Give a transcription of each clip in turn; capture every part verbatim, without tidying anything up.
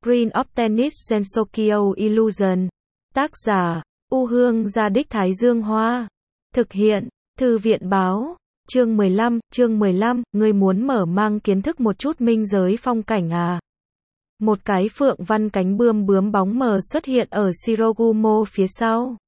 Green of Tennis Gensokyo Illusion. Tác giả, U Hương Gia Đích Thái Dương Hoa. Thực hiện, Thư viện Báo. Chương mười lăm, chương mười lăm, ngươi muốn mở mang kiến thức một chút minh giới phong cảnh à? Một cái phượng văn cánh bươm bướm bóng mờ xuất hiện ở Shirogumo phía sau.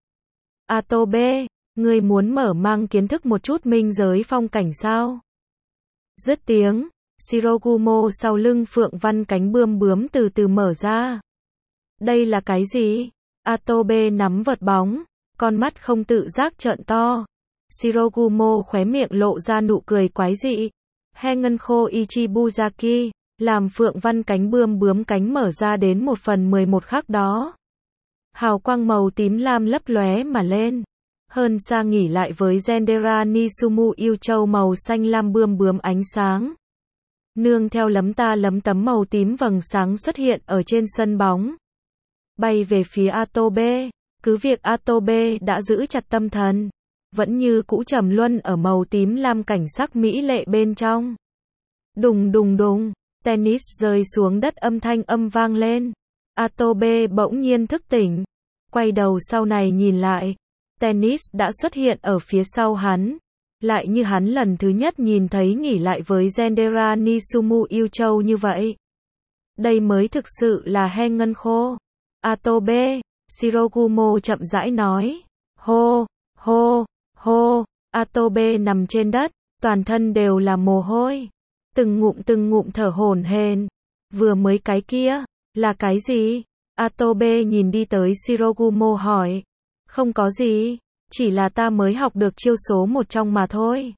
Atobe, ngươi muốn mở mang kiến thức một chút minh giới phong cảnh sao? Dứt tiếng, Shirogumo sau lưng phượng văn cánh bươm bướm từ từ mở ra. Đây là cái gì? Atobe nắm vợt bóng, con mắt không tự giác trợn to. Shirogumo khóe miệng lộ ra nụ cười quái dị. Hengenko Ichibuzaki, làm phượng văn cánh bươm bướm cánh mở ra đến một phần mười một khắc đó. Hào quang màu tím lam lấp lóe mà lên. Hơn xa nghỉ lại với Gendera Nisumu yêu châu màu xanh lam bươm bướm ánh sáng. Nương theo lấm ta lấm tấm màu tím vầng sáng xuất hiện ở trên sân bóng. Bay về phía Atobe, cứ việc Atobe đã giữ chặt tâm thần, vẫn như cũ trầm luân ở màu tím lam cảnh sắc mỹ lệ bên trong. Đùng đùng đùng, tennis rơi xuống đất âm thanh âm vang lên. Atobe bỗng nhiên thức tỉnh, quay đầu sau này nhìn lại, tennis đã xuất hiện ở phía sau hắn. Lại như hắn lần thứ nhất nhìn thấy nghỉ lại với Gendera Nisumu yêu châu như vậy. Đây mới thực sự là Hengenko. Atobe, Shirogumo chậm rãi nói. Hô, hô, hô, Atobe nằm trên đất, toàn thân đều là mồ hôi. Từng ngụm từng ngụm thở hổn hển. Vừa mới cái kia, là cái gì? Atobe nhìn đi tới Shirogumo hỏi. Không có gì, chỉ là ta mới học được chiêu số một trong mà thôi.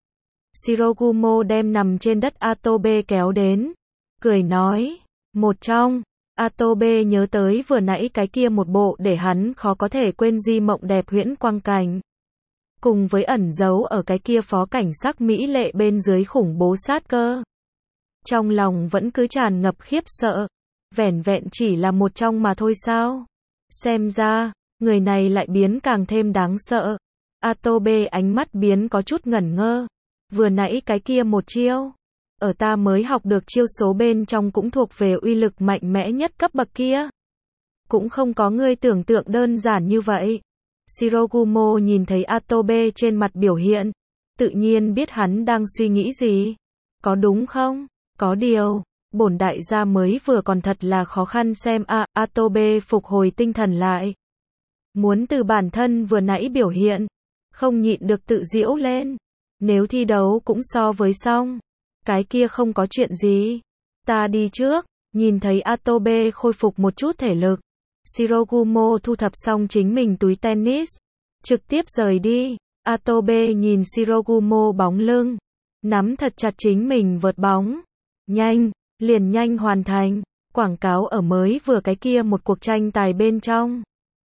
Shirogumo đem nằm trên đất Atobe kéo đến, cười nói. Một trong. Atobe nhớ tới vừa nãy cái kia một bộ để hắn khó có thể quên di mộng đẹp huyễn quang cảnh. Cùng với ẩn giấu ở cái kia phó cảnh sắc mỹ lệ bên dưới khủng bố sát cơ. Trong lòng vẫn cứ tràn ngập khiếp sợ. Vẻn vẹn chỉ là một trong mà thôi sao? Xem ra, người này lại biến càng thêm đáng sợ. Atobe ánh mắt biến có chút ngẩn ngơ. Vừa nãy cái kia một chiêu. Ở ta mới học được chiêu số bên trong cũng thuộc về uy lực mạnh mẽ nhất cấp bậc kia. Cũng không có ngươi tưởng tượng đơn giản như vậy. Shirogumo nhìn thấy Atobe trên mặt biểu hiện. Tự nhiên biết hắn đang suy nghĩ gì. Có đúng không? Có điều, bổn đại gia mới vừa còn thật là khó khăn xem a à, Atobe phục hồi tinh thần lại. Muốn từ bản thân vừa nãy biểu hiện. Không nhịn được tự giễu lên. Nếu thi đấu cũng so với xong. Cái kia không có chuyện gì. Ta đi trước. Nhìn thấy Atobe khôi phục một chút thể lực. Shirogumo thu thập xong chính mình túi tennis. Trực tiếp rời đi. Atobe nhìn Shirogumo bóng lưng. Nắm thật chặt chính mình vợt bóng. Nhanh, liền nhanh hoàn thành. Quảng cáo ở mới vừa cái kia một cuộc tranh tài bên trong.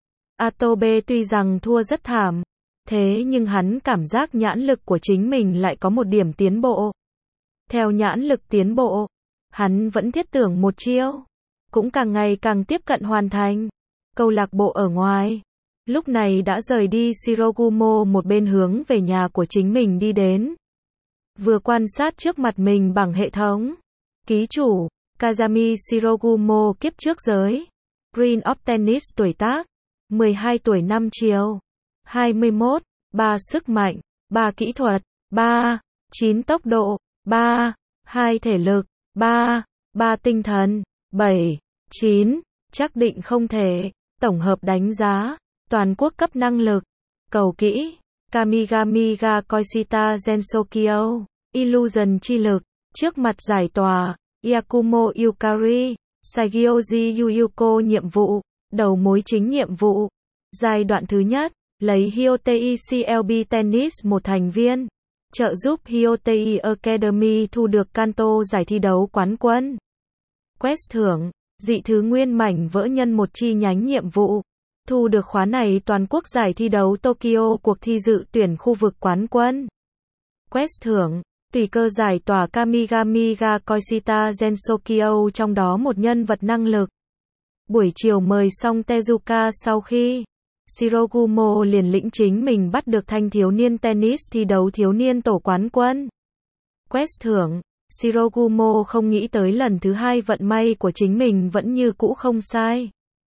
Atobe tuy rằng thua rất thảm. Thế nhưng hắn cảm giác nhãn lực của chính mình lại có một điểm tiến bộ. Theo nhãn lực tiến bộ, hắn vẫn thiết tưởng một chiêu, cũng càng ngày càng tiếp cận hoàn thành. Câu lạc bộ ở ngoài, lúc này đã rời đi Shirogumo một bên hướng về nhà của chính mình đi đến. Vừa quan sát trước mặt mình bằng hệ thống. Ký chủ, Kazami Shirogumo kiếp trước giới. Green of Tennis tuổi tác, mười hai tuổi năm chiều, hai mươi mốt, ba sức mạnh, ba kỹ thuật, ba, chín tốc độ, ba, hai thể lực, ba, ba tinh thần, bảy, chín, chắc định không thể, tổng hợp đánh giá, toàn quốc cấp năng lực, cầu kỹ, Kamigami ga Koishita Gensokyo, Illusion chi lực, trước mặt giải tỏa, Yakumo Yukari, Saigyoji Yuyuko nhiệm vụ, đầu mối chính nhiệm vụ, giai đoạn thứ nhất, lấy Hyotei xê lờ bê Tennis một thành viên. Trợ giúp Hyotei Academy thu được Kanto giải thi đấu quán quân. Quest thưởng, dị thứ nguyên mảnh vỡ nhân một chi nhánh nhiệm vụ. Thu được khóa này toàn quốc giải thi đấu Tokyo cuộc thi dự tuyển khu vực quán quân. Quest thưởng, tùy cơ giải tỏa Kamigami ga Koishita Gensokyo trong đó một nhân vật năng lực. Buổi chiều mời xong Tezuka sau khi Shirogumo liền lĩnh chính mình bắt được thanh thiếu niên tennis thi đấu thiếu niên tổ quán quân. Quest thưởng, Shirogumo không nghĩ tới lần thứ hai vận may của chính mình vẫn như cũ không sai.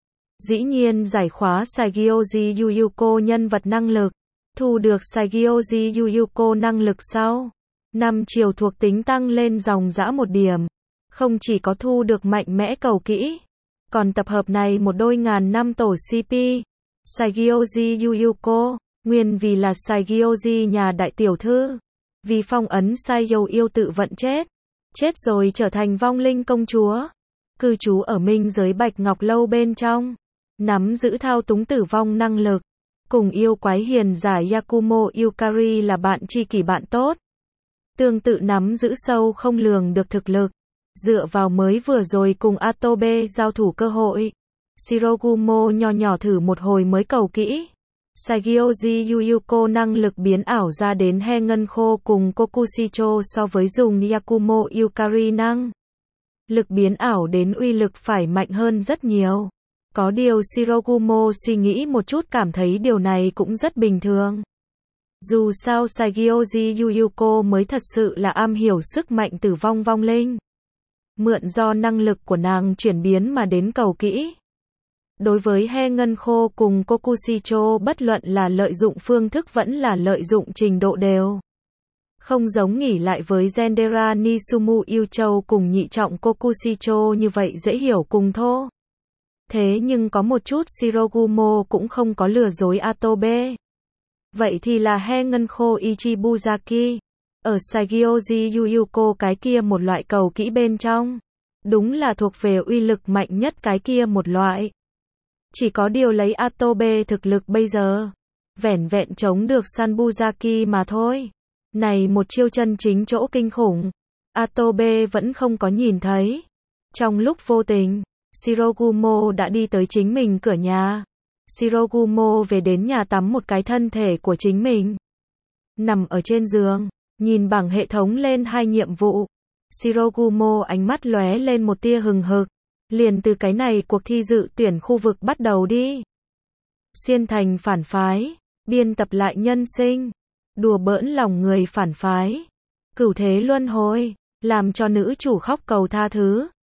Dĩ nhiên giải khóa Saigyoji Yuyuko nhân vật năng lực. Thu được Saigyoji Yuyuko năng lực sau. Năm chiều thuộc tính tăng lên dòng dã một điểm. Không chỉ có thu được mạnh mẽ cầu kỹ. Còn tập hợp này một đôi ngàn năm tổ xê pê. Saigyoji Yuyuko. Nguyên vì là Saigyoji nhà đại tiểu thư. Vì phong ấn Saigyo yêu tự vận chết. Chết rồi trở thành vong linh công chúa. Cư trú ở minh giới Bạch Ngọc Lâu bên trong. Nắm giữ thao túng tử vong năng lực. Cùng yêu quái hiền giả Yakumo Yukari là bạn tri kỷ bạn tốt. Tương tự nắm giữ sâu không lường được thực lực. Dựa vào mới vừa rồi cùng Atobe giao thủ cơ hội. Shirogumo nho nhỏ thử một hồi mới cầu kỹ. Saigyoji Yuyuko năng lực biến ảo ra đến he ngân khô cùng Kokushicho so với dùng Yakumo Yukari năng. Lực biến ảo đến uy lực phải mạnh hơn rất nhiều. Có điều Shirogumo suy nghĩ một chút cảm thấy điều này cũng rất bình thường. Dù sao Saigyoji Yuyuko mới thật sự là am hiểu sức mạnh tử vong vong linh. Mượn do năng lực của nàng chuyển biến mà đến cầu kỹ. Đối với he ngân khô cùng Kokushicho bất luận là lợi dụng phương thức vẫn là lợi dụng trình độ đều. Không giống nghỉ lại với Gendera Nisumu Yuchou cùng nhị trọng Kokushicho như vậy dễ hiểu cùng thô. Thế nhưng có một chút Shirogumo cũng không có lừa dối Atobe. Vậy thì là he ngân khô Ichibuzaki. Ở Saigyoji Yuyuko cái kia một loại cầu kỹ bên trong. Đúng là thuộc về uy lực mạnh nhất cái kia một loại. Chỉ có điều lấy Atobe thực lực bây giờ. Vẻn vẹn chống được Sanbuzaki mà thôi. Này một chiêu chân chính chỗ kinh khủng. Atobe vẫn không có nhìn thấy. Trong lúc vô tình. Shirogumo đã đi tới chính mình cửa nhà. Shirogumo về đến nhà tắm một cái thân thể của chính mình. Nằm ở trên giường, nhìn bảng hệ thống lên hai nhiệm vụ. Shirogumo ánh mắt lóe lên một tia hừng hực. Liền từ cái này cuộc thi dự tuyển khu vực bắt đầu đi. Xuyên thành phản phái, biên tập lại nhân sinh, đùa bỡn lòng người phản phái. Cửu thế luân hồi, làm cho nữ chủ khóc cầu tha thứ.